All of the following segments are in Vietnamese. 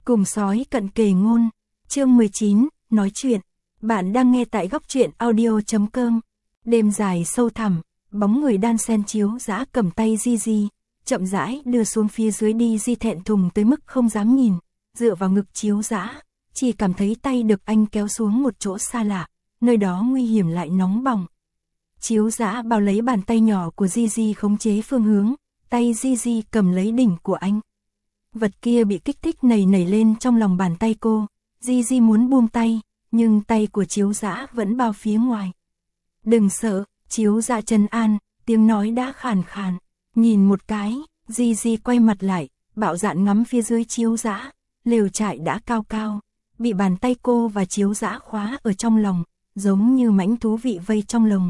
Cùng sói cận kề ngôn, chương 19, nói chuyện. Bạn đang nghe tại góc truyện audio.com. Đêm dài sâu thẳm, bóng người đan sen chiếu dã cầm tay Gigi, chậm rãi đưa xuống phía dưới đi. Di thẹn thùng tới mức không dám nhìn, dựa vào ngực chiếu dã, chỉ cảm thấy tay được anh kéo xuống một chỗ xa lạ, nơi đó nguy hiểm lại nóng bỏng. Chiếu dã bao lấy bàn tay nhỏ của Gigi khống chế phương hướng, tay Gigi cầm lấy đỉnh của anh. Vật kia bị kích thích nảy lên trong lòng bàn tay cô, Gigi muốn buông tay, nhưng tay của chiếu dã vẫn bao phía ngoài. Đừng sợ, chiếu dã trấn an, tiếng nói đã khàn khàn. Nhìn một cái, Gigi quay mặt lại, bạo dạn ngắm phía dưới chiếu dã, lều trại đã cao cao, bị bàn tay cô và chiếu dã khóa ở trong lòng, giống như mãnh thú vị vây trong lồng.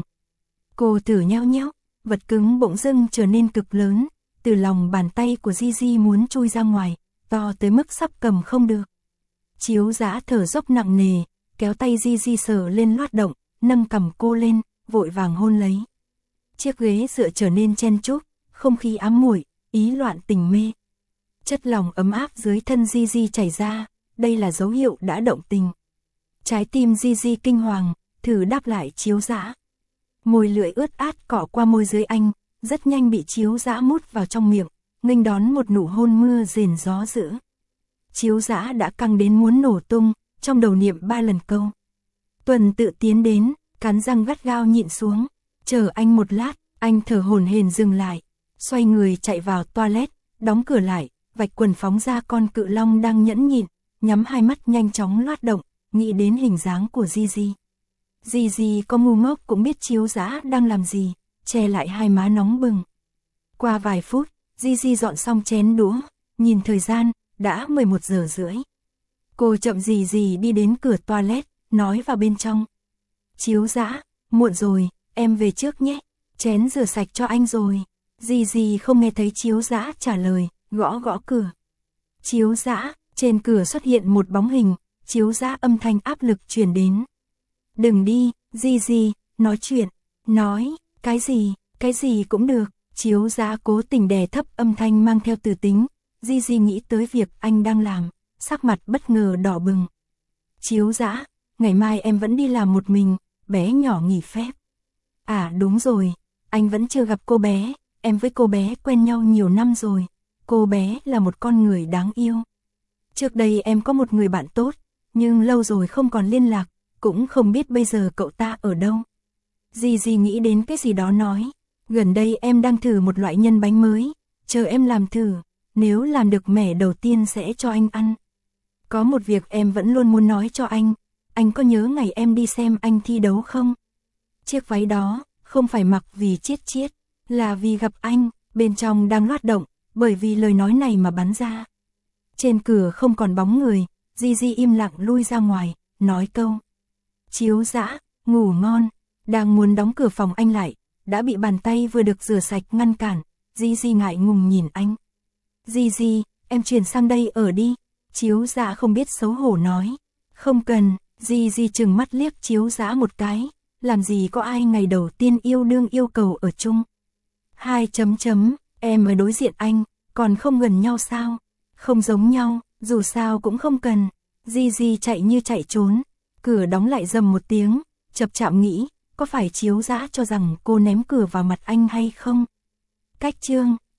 Cô thử nheo nheo, vật cứng bỗng dưng trở nên cực lớn, từ lòng bàn tay của Gigi muốn chui ra ngoài, to tới mức sắp cầm không được. Chiếu dã thở dốc nặng nề, kéo tay Gigi sờ lên loát động, nâng cầm cô lên, vội vàng hôn lấy. Chiếc ghế dựa trở nên chen chúc, không khí ám muội, ý loạn tình mê. Chất lỏng ấm áp dưới thân Gigi chảy ra, đây là dấu hiệu đã động tình. Trái tim Gigi kinh hoàng, thử đáp lại chiếu dã. Môi lưỡi ướt át cọ qua môi dưới anh, rất nhanh bị chiếu dã mút vào trong miệng, nghênh đón một nụ hôn mưa rền gió dữ. Chiếu dã đã căng đến muốn nổ tung, trong đầu niệm 3 lần câu. Tuần tự tiến đến, cắn răng gắt gao nhịn xuống, chờ anh một lát, anh thở hổn hển dừng lại, xoay người chạy vào toilet, đóng cửa lại, vạch quần phóng ra con cự long đang nhẫn nhịn, nhắm hai mắt nhanh chóng loát động, nghĩ đến hình dáng của Gigi. Gigi có ngu ngốc cũng biết chiếu dã đang làm gì, che lại hai má nóng bừng. Qua vài phút, Gigi dọn xong chén đũa, nhìn thời gian, đã 11 giờ rưỡi. Cô chậm gì đi đến cửa toilet, nói vào bên trong. Chiếu dã, muộn rồi, em về trước nhé, chén rửa sạch cho anh rồi. Gigi không nghe thấy chiếu dã trả lời, gõ gõ cửa. Chiếu dã, trên cửa xuất hiện một bóng hình, chiếu dã âm thanh áp lực truyền đến. Đừng đi, Gigi, nói chuyện, nói, cái gì cũng được. Chiếu dã cố tình đè thấp âm thanh mang theo từ tính, Gigi nghĩ tới việc anh đang làm, sắc mặt bất ngờ đỏ bừng. Chiếu dã, ngày mai em vẫn đi làm một mình, bé nhỏ nghỉ phép. À đúng rồi, anh vẫn chưa gặp cô bé, em với cô bé quen nhau nhiều năm rồi, cô bé là một con người đáng yêu. Trước đây em có một người bạn tốt, nhưng lâu rồi không còn liên lạc, cũng không biết bây giờ cậu ta ở đâu. Gigi nghĩ đến cái gì đó nói, gần đây em đang thử một loại nhân bánh mới, chờ em làm thử, nếu làm được mẻ đầu tiên sẽ cho anh ăn. Có một việc em vẫn luôn muốn nói cho anh có nhớ ngày em đi xem anh thi đấu không? Chiếc váy đó, không phải mặc vì chiết, là vì gặp anh, bên trong đang loát động, bởi vì lời nói này mà bắn ra. Trên cửa không còn bóng người, Gigi im lặng lui ra ngoài, nói câu. Chiếu dã, ngủ ngon, đang muốn đóng cửa phòng anh lại, đã bị bàn tay vừa được rửa sạch ngăn cản, Gigi ngại ngùng nhìn anh. Gigi, em chuyển sang đây ở đi, chiếu dã không biết xấu hổ nói. Không cần, Gigi chừng mắt liếc chiếu dã một cái, làm gì có ai ngày đầu tiên yêu đương yêu cầu ở chung. Em ở đối diện anh, còn không gần nhau sao? Không giống nhau, dù sao cũng không cần. Gigi chạy như chạy trốn, cửa đóng lại rầm một tiếng, chập chạm nghĩ, có phải chiếu dã cho rằng cô ném cửa vào mặt anh hay không? Cách chương